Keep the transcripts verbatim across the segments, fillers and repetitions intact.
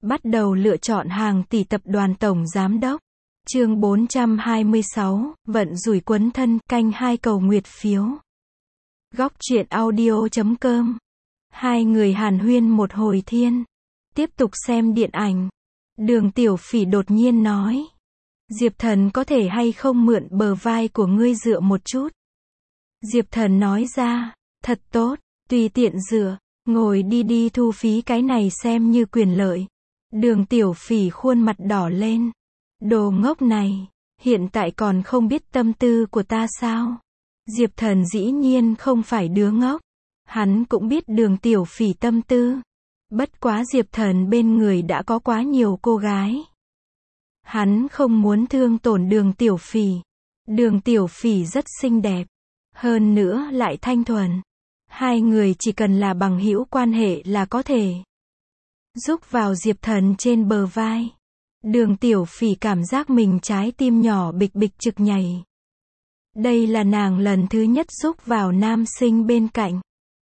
Bắt đầu lựa chọn hàng tỷ tập đoàn tổng giám đốc. Chương bốn trăm hai mươi sáu, vận rủi quấn thân, canh hai cầu nguyệt phiếu. Góc truyện audio chấm com. Hai người hàn huyên một hồi thiên. Tiếp tục xem điện ảnh. Đường Tiểu Phỉ đột nhiên nói. Diệp Thần có thể hay không mượn bờ vai của ngươi dựa một chút. Diệp Thần nói ra, thật tốt, tùy tiện dựa, ngồi đi đi thu phí cái này xem như quyền lợi. Đường Tiểu Phỉ khuôn mặt đỏ lên. Đồ ngốc này, hiện tại còn không biết tâm tư của ta sao? Diệp Thần dĩ nhiên không phải đứa ngốc. Hắn cũng biết Đường Tiểu Phỉ tâm tư. Bất quá Diệp Thần bên người đã có quá nhiều cô gái. Hắn không muốn thương tổn Đường Tiểu Phỉ. Đường Tiểu Phỉ rất xinh đẹp. Hơn nữa lại thanh thuần. Hai người chỉ cần là bằng hữu quan hệ là có thể. Rúc vào Diệp Thần trên bờ vai. Đường Tiểu Phỉ cảm giác mình trái tim nhỏ bịch bịch trực nhảy. Đây là nàng lần thứ nhất rúc vào nam sinh bên cạnh.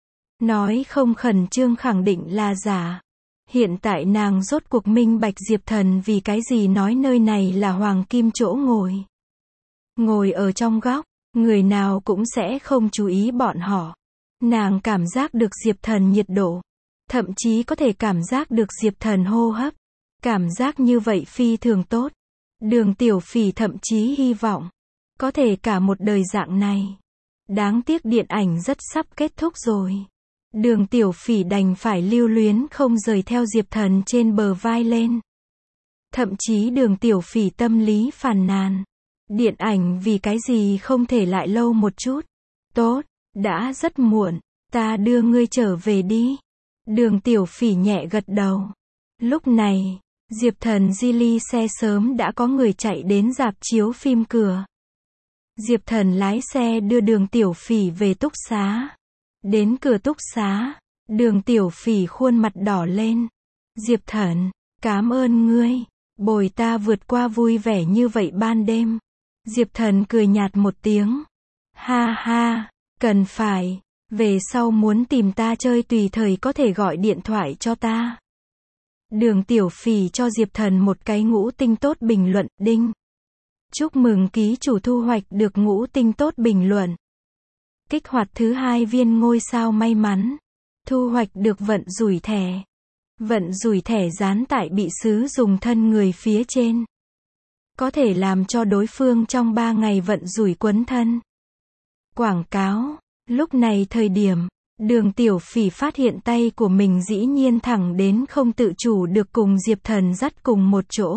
Nói không khẩn trương khẳng định là giả. Hiện tại nàng rốt cuộc minh bạch Diệp Thần vì cái gì nói nơi này là hoàng kim chỗ ngồi. Ngồi ở trong góc, người nào cũng sẽ không chú ý bọn họ. Nàng cảm giác được Diệp Thần nhiệt độ. Thậm chí có thể cảm giác được Diệp Thần hô hấp. Cảm giác như vậy phi thường tốt. Đường Tiểu Phỉ thậm chí hy vọng. Có thể cả một đời dạng này. Đáng tiếc điện ảnh rất sắp kết thúc rồi. Đường Tiểu Phỉ đành phải lưu luyến không rời theo Diệp Thần trên bờ vai lên. Thậm chí Đường Tiểu Phỉ tâm lý phàn nàn. Điện ảnh vì cái gì không thể lại lâu một chút. Tốt, đã rất muộn, ta đưa ngươi trở về đi. Đường Tiểu Phỉ nhẹ gật đầu. Lúc này, Diệp Thần di ly xe sớm đã có người chạy đến rạp chiếu phim cửa. Diệp Thần lái xe đưa Đường Tiểu Phỉ về túc xá. Đến cửa túc xá, Đường Tiểu Phỉ khuôn mặt đỏ lên. Diệp Thần, cảm ơn ngươi, bồi ta vượt qua vui vẻ như vậy ban đêm. Diệp Thần cười nhạt một tiếng. Ha ha, cần phải, về sau muốn tìm ta chơi tùy thời có thể gọi điện thoại cho ta. Đường Tiểu Phỉ cho Diệp Thần một cái ngũ tinh tốt bình luận, đinh. Chúc mừng ký chủ thu hoạch được ngũ tinh tốt bình luận. Kích hoạt thứ hai viên ngôi sao may mắn. Thu hoạch được vận rủi thẻ. Vận rủi thẻ dán tại bị sứ dùng thân người phía trên. Có thể làm cho đối phương trong ba ngày vận rủi quấn thân. Quảng cáo. Lúc này thời điểm, Đường Tiểu Phỉ phát hiện tay của mình dĩ nhiên thẳng đến không tự chủ được cùng Diệp Thần dắt cùng một chỗ.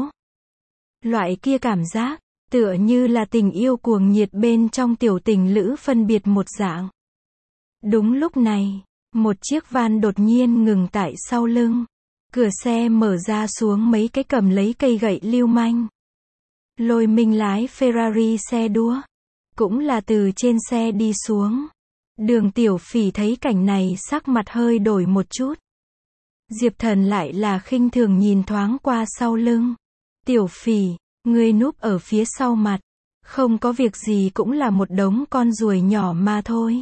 Loại kia cảm giác, tựa như là tình yêu cuồng nhiệt bên trong tiểu tình lữ phân biệt một dạng. Đúng lúc này, một chiếc van đột nhiên ngừng tại sau lưng. Cửa xe mở ra xuống mấy cái cầm lấy cây gậy lưu manh. Lôi Minh lái Ferrari xe đua. Cũng là từ trên xe đi xuống. Đường Tiểu Phỉ thấy cảnh này sắc mặt hơi đổi một chút. Diệp Thần lại là khinh thường nhìn thoáng qua sau lưng. Tiểu Phỉ, ngươi núp ở phía sau mặt. Không có việc gì cũng là một đống con ruồi nhỏ mà thôi.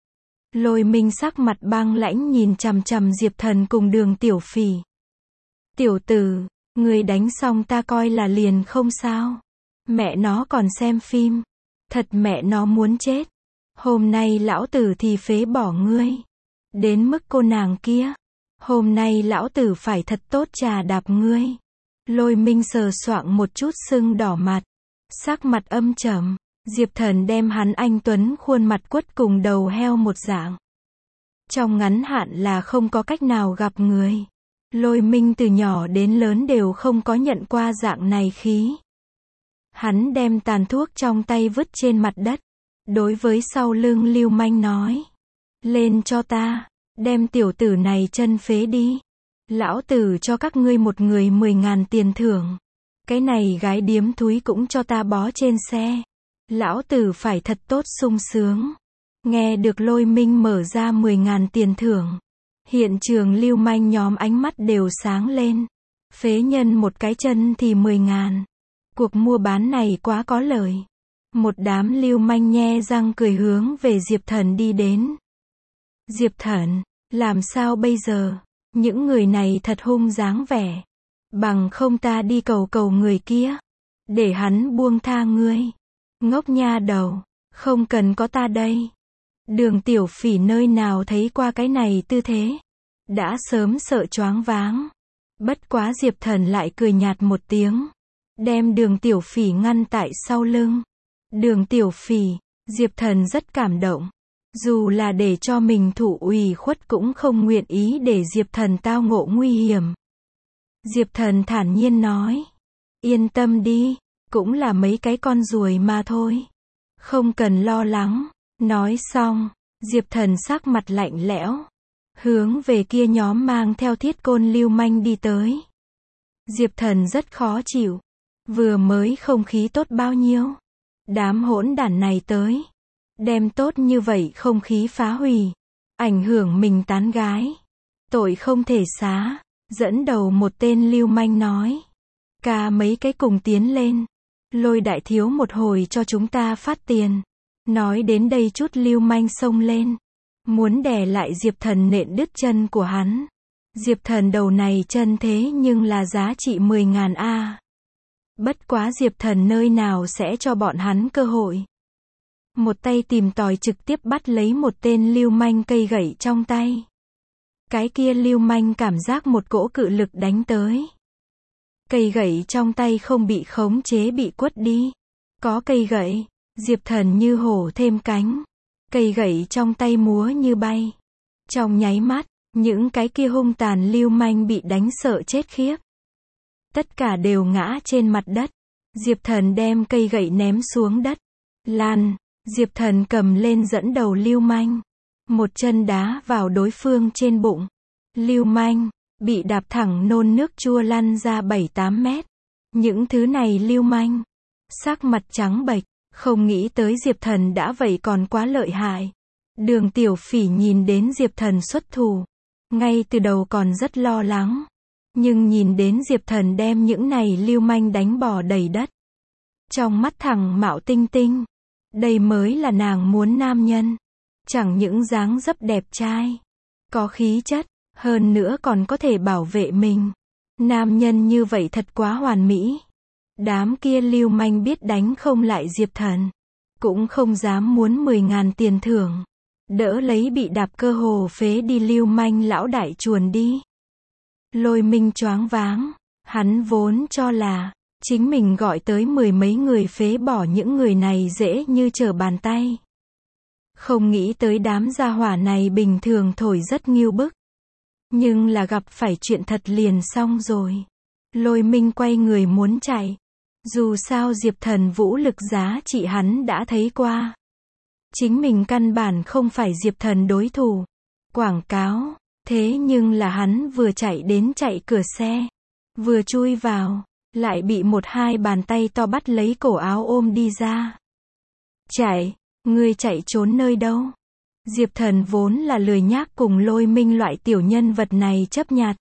Lôi Minh sắc mặt băng lãnh nhìn chằm chằm Diệp Thần cùng Đường Tiểu Phỉ. Tiểu tử, ngươi đánh xong ta coi là liền không sao. Mẹ nó còn xem phim. Thật mẹ nó muốn chết. Hôm nay lão tử thì phế bỏ ngươi. Đến mức cô nàng kia. Hôm nay lão tử phải thật tốt trà đạp ngươi. Lôi Minh sờ soạng một chút sưng đỏ mặt. Sắc mặt âm trầm. Diệp Thần đem hắn anh tuấn khuôn mặt quất cùng đầu heo một dạng. Trong ngắn hạn là không có cách nào gặp người. Lôi Minh từ nhỏ đến lớn đều không có nhận qua dạng này khí. Hắn đem tàn thuốc trong tay vứt trên mặt đất. Đối với sau lưng lưu manh nói. Lên cho ta, đem tiểu tử này chân phế đi. Lão tử cho các ngươi một người mười ngàn tiền thưởng. Cái này gái điếm thúi cũng cho ta bó trên xe. Lão tử phải thật tốt sung sướng. Nghe được Lôi Minh mở ra mười ngàn tiền thưởng. Hiện trường lưu manh nhóm ánh mắt đều sáng lên. Phế nhân một cái chân thì mười ngàn. Cuộc mua bán này quá có lời. Một đám lưu manh nhe răng cười hướng về Diệp Thần đi đến. Diệp Thần, làm sao bây giờ? Những người này thật hung dáng vẻ. Bằng không ta đi cầu cầu người kia. Để hắn buông tha ngươi. Ngốc nha đầu. Không cần có ta đây. Đường Tiểu Phỉ nơi nào thấy qua cái này tư thế. Đã sớm sợ choáng váng. Bất quá Diệp Thần lại cười nhạt một tiếng. Đem Đường Tiểu Phỉ ngăn tại sau lưng. Đường Tiểu Phỉ, Diệp Thần rất cảm động. Dù là để cho mình thụ ủy khuất cũng không nguyện ý để Diệp Thần tao ngộ nguy hiểm. Diệp Thần thản nhiên nói. Yên tâm đi, cũng là mấy cái con ruồi mà thôi. Không cần lo lắng. Nói xong, Diệp Thần sắc mặt lạnh lẽo. Hướng về kia nhóm mang theo thiết côn lưu manh đi tới. Diệp Thần rất khó chịu. Vừa mới không khí tốt bao nhiêu. Đám hỗn đản này tới. Đem tốt như vậy không khí phá hủy. Ảnh hưởng mình tán gái. Tội không thể xá. Dẫn đầu một tên lưu manh nói. Ca mấy cái cùng tiến lên. Lôi đại thiếu một hồi cho chúng ta phát tiền. Nói đến đây chút lưu manh xông lên. Muốn đè lại Diệp Thần nện đứt chân của hắn. Diệp Thần đầu này chân thế nhưng là giá trị mười ngàn A. Bất quá Diệp Thần nơi nào sẽ cho bọn hắn cơ hội. Một tay tìm tòi trực tiếp bắt lấy một tên lưu manh cây gậy trong tay. Cái kia lưu manh cảm giác một cỗ cự lực đánh tới. Cây gậy trong tay không bị khống chế bị quất đi. Có cây gậy, Diệp Thần như hổ thêm cánh. Cây gậy trong tay múa như bay. Trong nháy mắt, những cái kia hung tàn lưu manh bị đánh sợ chết khiếp. Tất cả đều ngã trên mặt đất. Diệp Thần đem cây gậy ném xuống đất. Lan, Diệp Thần cầm lên dẫn đầu lưu manh. Một chân đá vào đối phương trên bụng. Lưu manh, bị đạp thẳng nôn nước chua lăn ra bảy tám mét. Những thứ này lưu manh. Sắc mặt trắng bệch, không nghĩ tới Diệp Thần đã vậy còn quá lợi hại. Đường Tiểu Phỉ nhìn đến Diệp Thần xuất thủ. Ngay từ đầu còn rất lo lắng. Nhưng nhìn đến Diệp Thần đem những này lưu manh đánh bỏ đầy đất. Trong mắt thẳng mạo tinh tinh. Đây mới là nàng muốn nam nhân. Chẳng những dáng dấp đẹp trai. Có khí chất. Hơn nữa còn có thể bảo vệ mình. Nam nhân như vậy thật quá hoàn mỹ. Đám kia lưu manh biết đánh không lại Diệp Thần. Cũng không dám muốn mười ngàn tiền thưởng. Đỡ lấy bị đạp cơ hồ phế đi lưu manh lão đại chuồn đi. Lôi Minh choáng váng. Hắn vốn cho là chính mình gọi tới mười mấy người phế bỏ những người này dễ như trở bàn tay. Không nghĩ tới đám gia hỏa này bình thường thổi rất nghiêu bức. Nhưng là gặp phải chuyện thật liền xong rồi. Lôi Minh quay người muốn chạy. Dù sao Diệp Thần vũ lực giá trị hắn đã thấy qua. Chính mình căn bản không phải Diệp Thần đối thủ. Quảng cáo. Thế nhưng là hắn vừa chạy đến chạy cửa xe. Vừa chui vào. Lại bị một hai bàn tay to bắt lấy cổ áo ôm đi ra. Chạy. Ngươi chạy trốn nơi đâu? Diệp Thần vốn là lười nhác cùng Lôi Minh loại tiểu nhân vật này chấp nhặt.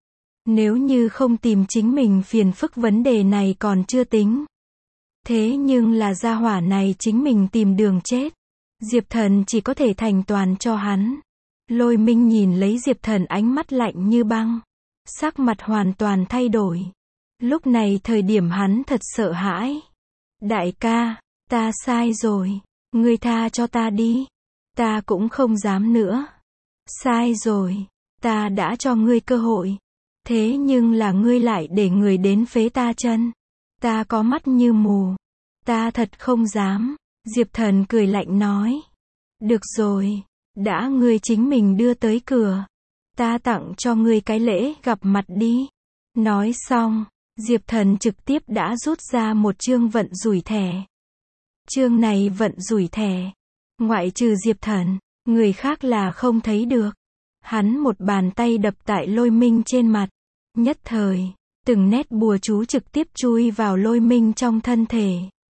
Nếu như không tìm chính mình phiền phức vấn đề này còn chưa tính. Thế nhưng là gia hỏa này chính mình tìm đường chết. Diệp Thần chỉ có thể thành toàn cho hắn. Lôi Minh nhìn lấy Diệp Thần ánh mắt lạnh như băng. Sắc mặt hoàn toàn thay đổi. Lúc này thời điểm hắn thật sợ hãi. Đại ca, ta sai rồi. Ngươi tha cho ta đi. Ta cũng không dám nữa. Sai rồi. Ta đã cho ngươi cơ hội. Thế nhưng là ngươi lại để người đến phế ta chân. Ta có mắt như mù. Ta thật không dám. Diệp Thần cười lạnh nói. Được rồi. Đã ngươi chính mình đưa tới cửa. Ta tặng cho ngươi cái lễ gặp mặt đi. Nói xong, Diệp Thần trực tiếp đã rút ra một chương vận rủi thẻ. Chương này vận rủi thẻ. Ngoại trừ Diệp Thần, người khác là không thấy được. Hắn một bàn tay đập tại Lôi Minh trên mặt. Nhất thời, từng nét bùa chú trực tiếp chui vào Lôi Minh trong thân thể.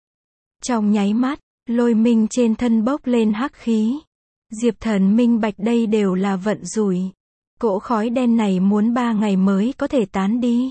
Trong nháy mắt, Lôi Minh trên thân bốc lên hắc khí. Diệp Thần minh bạch đây đều là vận rủi. Cỗ khói đen này muốn ba ngày mới có thể tán đi.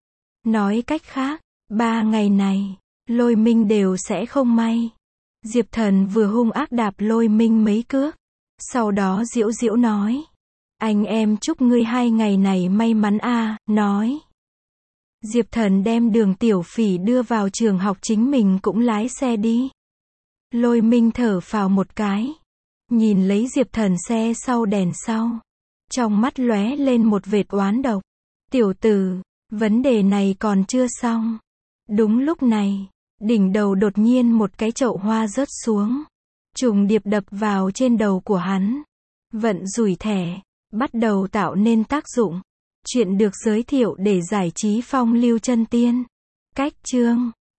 Nói cách khác, ba ngày này, Lôi Minh đều sẽ không may. Diệp Thần vừa hung ác đạp Lôi Minh mấy cước. Sau đó giễu giễu nói. Anh em chúc ngươi hai ngày này may mắn a, nói. Diệp Thần đem Đường Tiểu Phỉ đưa vào trường học, chính mình cũng lái xe đi. Lôi Minh thở phào một cái, nhìn lấy Diệp Thần xe sau đèn sau, trong mắt lóe lên một vệt oán độc. Tiểu tử, vấn đề này còn chưa xong. Đúng lúc này, đỉnh đầu đột nhiên một cái chậu hoa rớt xuống, trùng điệp đập vào trên đầu của hắn. Vận rủi thẻ, bắt đầu tạo nên tác dụng. Chuyện được giới thiệu để giải trí phong lưu chân tiên. Cách chương